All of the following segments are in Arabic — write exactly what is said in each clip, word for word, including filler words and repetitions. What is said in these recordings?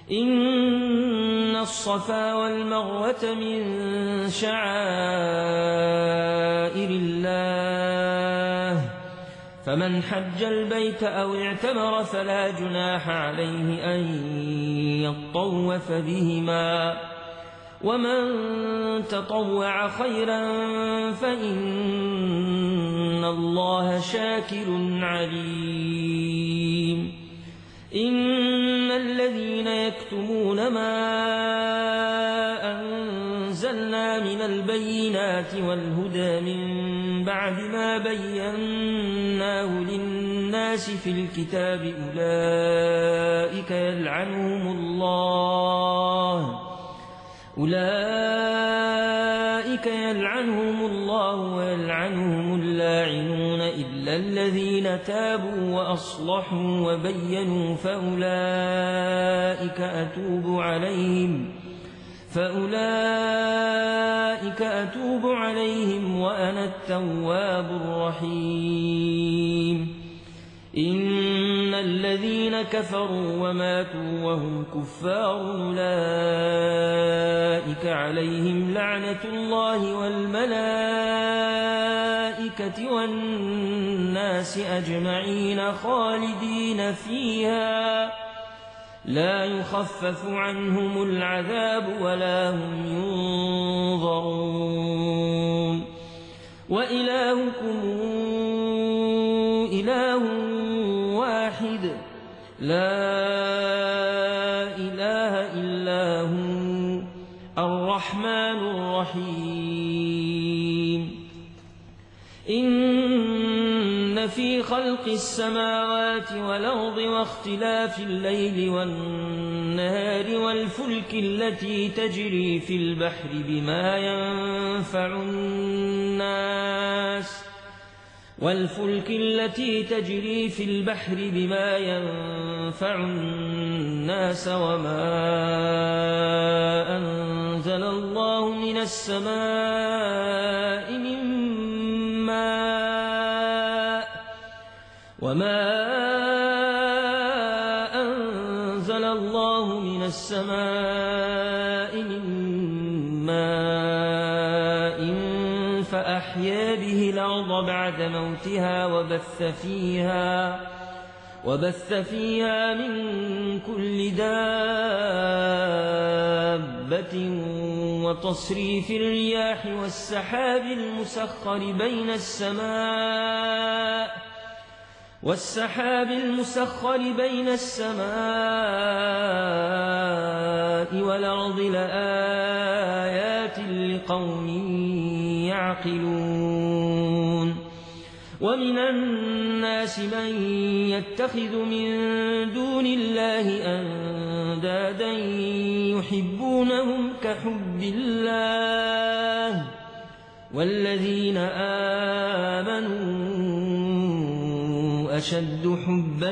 إن الصفا والمروة من شعائر الله فمن حج البيت أو اعتمر فلا جناح عليه أن يطوف بهما ومن تطوع خيرا فإن الله شاكر عليم إن الذين يكتمون ما أنزلنا من البينات والهدى من بعد ما بيناه للناس في الكتاب أولئك يلعنهم الله أولئك يلعنهم الله ويلعنهم اللاعنون إلا الذين تابوا وأصلحوا وبينوا فأولئك أتوب عليهم فأولئك أتوب عليهم وأنا التواب الرحيم إن الذين كفروا وماتوا وهم كفار أولئك عليهم لعنة الله والملائكة والناس أجمعين خالدين فيها لا يخفف عنهم العذاب ولا هم ينظرون وإلهكم إله واحد لا إله إلا هو الرحمن الرحيم إن في خلق السماوات والأرض واختلاف الليل والنهار والفلك التي تجري في البحر بما ينفع الناس والفلك التي تجري في البحر بما ينفع الناس وما أنزل الله من السماء من ماء وما أنزل الله من السماء من ماء فأحيا به الأرض بعد موتها وبث فيها وبث فيها من كل دابة وتصريف الرياح والسحاب المسخر بين السماء والسحاب المسخر بين السماء والأرض لآيات لقوم يعقلون ومن الناس من يتخذ من دون الله أندادا يحبونهم كحب الله والذين آمنوا أشد حبا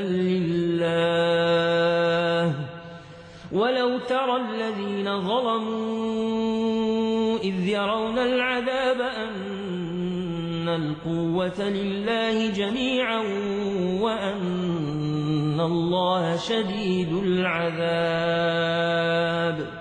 لله ولو ترى الذين ظلموا إذ يرون العذاب أن القوة لله جميعا وأن الله شديد العذاب